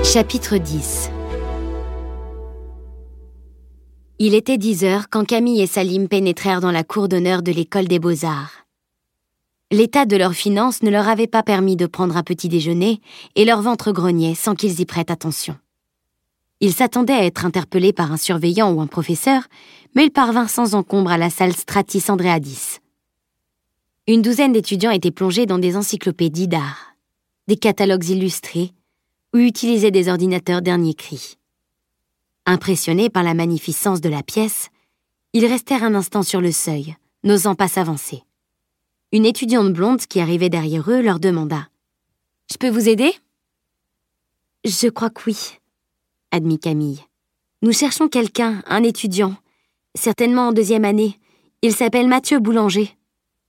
Chapitre 10. Il était 10h quand Camille et Salim pénétrèrent dans la cour d'honneur de l'école des beaux-arts. L'état de leurs finances ne leur avait pas permis de prendre un petit déjeuner et leur ventre grognait sans qu'ils y prêtent attention. Ils s'attendaient à être interpellés par un surveillant ou un professeur, mais ils parvinrent sans encombre à la salle Stratis Andreadis. Une douzaine d'étudiants étaient plongés dans des encyclopédies d'art, des catalogues illustrés, ou utilisaient des ordinateurs dernier cri. Impressionnés par la magnificence de la pièce, ils restèrent un instant sur le seuil, n'osant pas s'avancer. Une étudiante blonde qui arrivait derrière eux leur demanda « Je peux vous aider ?»« Je crois que oui, » admit Camille. « Nous cherchons quelqu'un, un étudiant, certainement en 2e année. Il s'appelle Mathieu Boulanger. »« Mathieu ?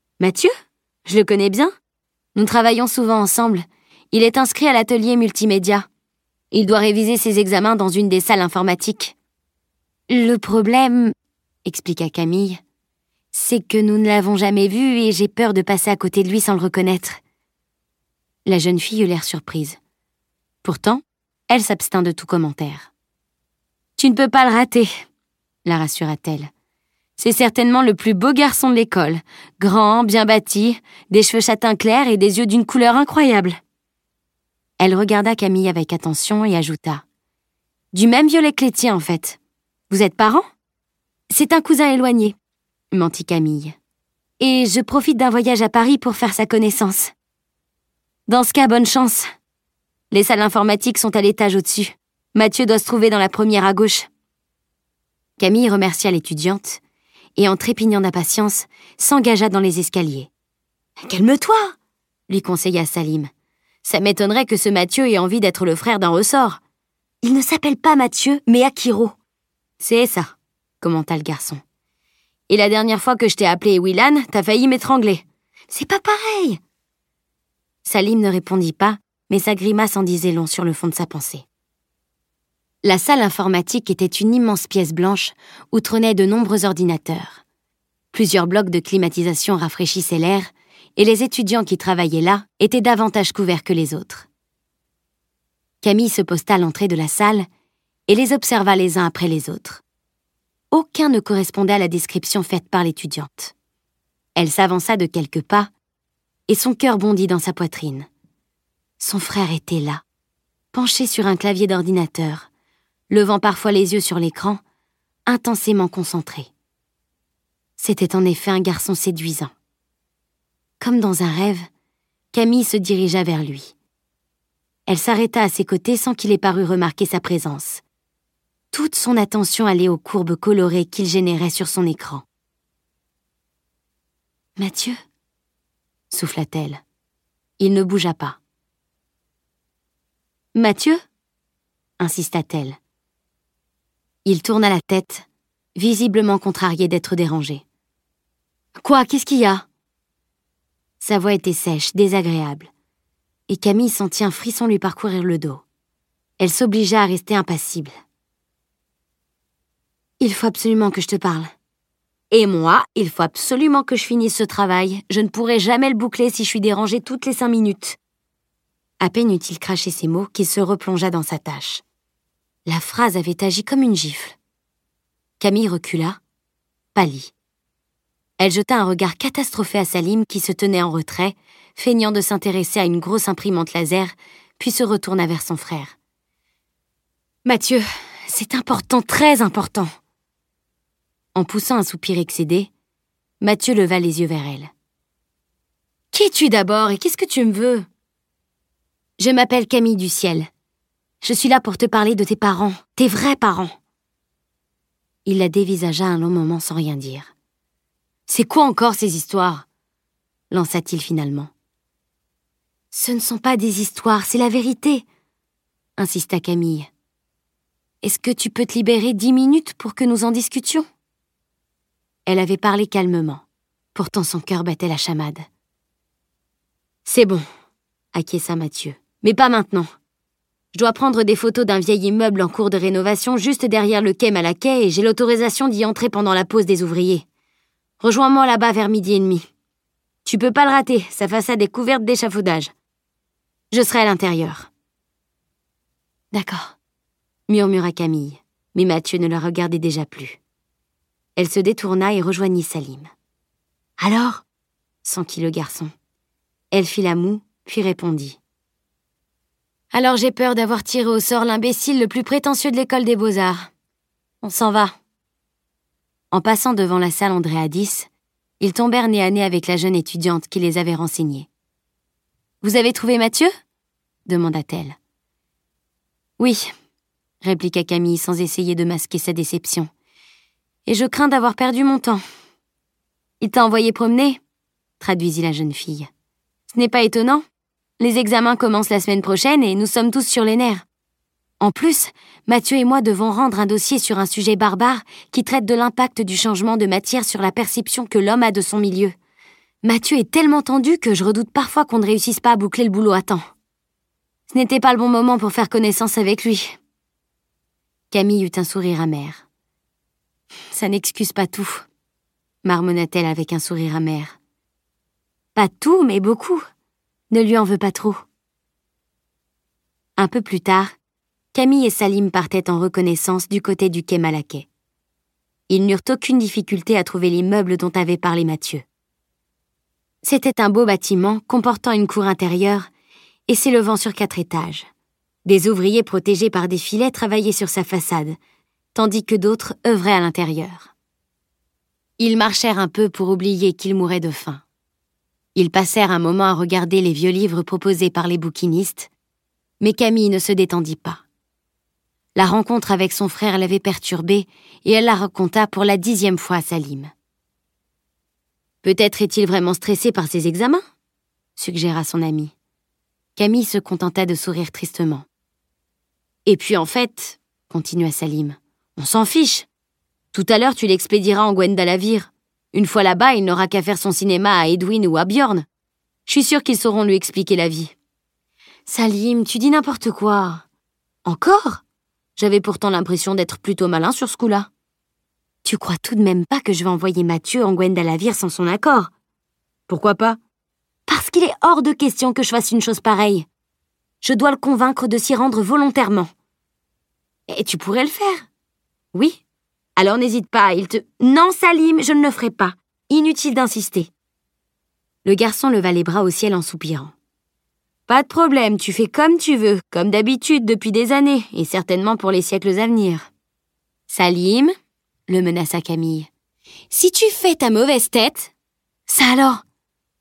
Je le connais bien. Nous travaillons souvent ensemble. Il est inscrit à l'atelier multimédia. Il doit réviser ses examens dans une des salles informatiques. »« Le problème, » expliqua Camille, « c'est que nous ne l'avons jamais vu et j'ai peur de passer à côté de lui sans le reconnaître. » La jeune fille eut l'air surprise. Pourtant, elle s'abstint de tout commentaire. « Tu ne peux pas le rater, » la rassura-t-elle. « C'est certainement le plus beau garçon de l'école, grand, bien bâti, des cheveux châtains clairs et des yeux d'une couleur incroyable. » Elle regarda Camille avec attention et ajouta « Du même violet que les tiens, en fait. Vous êtes parents ?»« C'est un cousin éloigné, » mentit Camille. « Et je profite d'un voyage à Paris pour faire sa connaissance. »« Dans ce cas, bonne chance. Les salles informatiques sont à l'étage au-dessus. Mathieu doit se trouver dans la première à gauche. » Camille remercia l'étudiante et, en trépignant d'impatience, s'engagea dans les escaliers. « Calme-toi !» lui conseilla Salim. « Ça m'étonnerait que ce Mathieu ait envie d'être le frère d'un ressort. Il ne s'appelle pas Mathieu, mais Akiro. »« C'est ça, » commenta le garçon. « Et la dernière fois que je t'ai appelé Willan, t'as failli m'étrangler. »« C'est pas pareil !» Salim ne répondit pas, mais sa grimace en disait long sur le fond de sa pensée. La salle informatique était une immense pièce blanche où trônaient de nombreux ordinateurs. Plusieurs blocs de climatisation rafraîchissaient l'air, et les étudiants qui travaillaient là étaient davantage couverts que les autres. Camille se posta à l'entrée de la salle et les observa les uns après les autres. Aucun ne correspondait à la description faite par l'étudiante. Elle s'avança de quelques pas et son cœur bondit dans sa poitrine. Son frère était là, penché sur un clavier d'ordinateur, levant parfois les yeux sur l'écran, intensément concentré. C'était en effet un garçon séduisant. Comme dans un rêve, Camille se dirigea vers lui. Elle s'arrêta à ses côtés sans qu'il ait paru remarquer sa présence. Toute son attention allait aux courbes colorées qu'il générait sur son écran. « Mathieu » souffla-t-elle. Il ne bougea pas. « Mathieu » insista-t-elle. Il tourna la tête, visiblement contrarié d'être dérangé. « Quoi, qu'est-ce qu'il y a ?» Sa voix était sèche, désagréable, et Camille sentit un frisson lui parcourir le dos. Elle s'obligea à rester impassible. « Il faut absolument que je te parle. »« Et moi, il faut absolument que je finisse ce travail. Je ne pourrai jamais le boucler si je suis dérangée toutes les 5 minutes. » À peine eut-il craché ces mots qu'il se replongea dans sa tâche. La phrase avait agi comme une gifle. Camille recula, pâlit. Elle jeta un regard catastrophé à Salim qui se tenait en retrait, feignant de s'intéresser à une grosse imprimante laser, puis se retourna vers son frère. « Mathieu, c'est important, très important !» En poussant un soupir excédé, Mathieu leva les yeux vers elle. « Qui es-tu d'abord et qu'est-ce que tu me veux ?»« Je m'appelle Camille du Ciel. Je suis là pour te parler de tes parents, tes vrais parents. » Il la dévisagea un long moment sans rien dire. « C'est quoi encore ces histoires ?» lança-t-il finalement. « Ce ne sont pas des histoires, c'est la vérité, » insista Camille. « Est-ce que tu peux te libérer 10 minutes pour que nous en discutions ?» Elle avait parlé calmement, pourtant son cœur battait la chamade. « C'est bon, » acquiesça Mathieu, « mais pas maintenant. Je dois prendre des photos d'un vieil immeuble en cours de rénovation juste derrière le quai Malaquais et j'ai l'autorisation d'y entrer pendant la pause des ouvriers. Rejoins-moi là-bas vers 12h30. Tu peux pas le rater, sa façade est couverte d'échafaudage. Je serai à l'intérieur. » D'accord, murmura Camille, mais Mathieu ne la regardait déjà plus. Elle se détourna et rejoignit Salim. Alors ? S'enquit le garçon. Elle fit la moue, puis répondit. Alors j'ai peur d'avoir tiré au sort l'imbécile le plus prétentieux de l'école des beaux-arts. On s'en va. En passant devant la salle Andréadis, ils tombèrent nez à nez avec la jeune étudiante qui les avait renseignés. « Vous avez trouvé Mathieu ?» demanda-t-elle. « Oui, » répliqua Camille sans essayer de masquer sa déception. « Et je crains d'avoir perdu mon temps. »« Il t'a envoyé promener ?» traduisit la jeune fille. « Ce n'est pas étonnant. Les examens commencent la semaine prochaine et nous sommes tous sur les nerfs. En plus, Mathieu et moi devons rendre un dossier sur un sujet barbare qui traite de l'impact du changement de matière sur la perception que l'homme a de son milieu. Mathieu est tellement tendu que je redoute parfois qu'on ne réussisse pas à boucler le boulot à temps. Ce n'était pas le bon moment pour faire connaissance avec lui. » Camille eut un sourire amer. « Ça n'excuse pas tout, » marmonna-t-elle avec un sourire amer. « Pas tout, mais beaucoup. Ne lui en veux pas trop. » Un peu plus tard, Camille et Salim partaient en reconnaissance du côté du quai Malaquais. Ils n'eurent aucune difficulté à trouver l'immeuble dont avait parlé Mathieu. C'était un beau bâtiment comportant une cour intérieure et s'élevant sur 4 étages. Des ouvriers protégés par des filets travaillaient sur sa façade, tandis que d'autres œuvraient à l'intérieur. Ils marchèrent un peu pour oublier qu'ils mouraient de faim. Ils passèrent un moment à regarder les vieux livres proposés par les bouquinistes, mais Camille ne se détendit pas. La rencontre avec son frère l'avait perturbée et elle la raconta pour la 10e fois à Salim. « Peut-être est-il vraiment stressé par ses examens ?» suggéra son ami. Camille se contenta de sourire tristement. « Et puis en fait, » continua Salim, « on s'en fiche. Tout à l'heure, tu l'expédieras en Gwendalavir. Une fois là-bas, il n'aura qu'à faire son cinéma à Edwin ou à Bjorn. Je suis sûre qu'ils sauront lui expliquer la vie. »« Salim, tu dis n'importe quoi. »« Encore ? J'avais pourtant l'impression d'être plutôt malin sur ce coup-là. »« Tu crois tout de même pas que je vais envoyer Mathieu en Gwendalavir sans son accord ? » ?»« Pourquoi pas ? » ?»« Parce qu'il est hors de question que je fasse une chose pareille. Je dois le convaincre de s'y rendre volontairement. »« Et tu pourrais le faire ? » ?»« Oui. Alors n'hésite pas, il te... »« Non, Salim, je ne le ferai pas. Inutile d'insister. » Le garçon leva les bras au ciel en soupirant. « Pas de problème, tu fais comme tu veux, comme d'habitude depuis des années, et certainement pour les siècles à venir. »« Salim, » le menaça Camille, « si tu fais ta mauvaise tête... »« Ça alors ? Regarde !»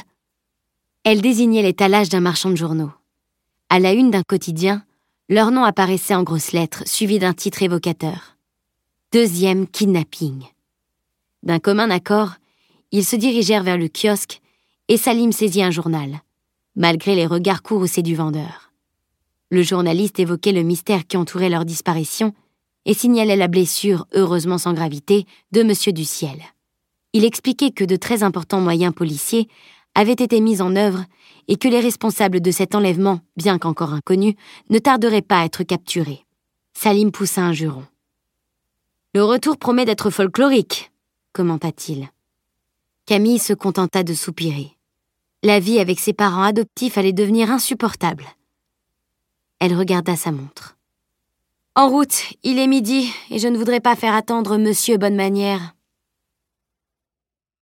Elle désignait l'étalage d'un marchand de journaux. À la une d'un quotidien, leur nom apparaissait en grosses lettres, suivi d'un titre évocateur. 2e kidnapping. D'un commun accord, ils se dirigèrent vers le kiosque et Salim saisit un journal, malgré les regards courroucés du vendeur. Le journaliste évoquait le mystère qui entourait leur disparition et signalait la blessure, heureusement sans gravité, de Monsieur Duciel. Il expliquait que de très importants moyens policiers avaient été mis en œuvre et que les responsables de cet enlèvement, bien qu'encore inconnus, ne tarderaient pas à être capturés. Salim poussa un juron. « Le retour promet d'être folklorique, » commenta-t-il. Camille se contenta de soupirer. La vie avec ses parents adoptifs allait devenir insupportable. Elle regarda sa montre. « En route, il est midi et je ne voudrais pas faire attendre Monsieur Bonne Manière. »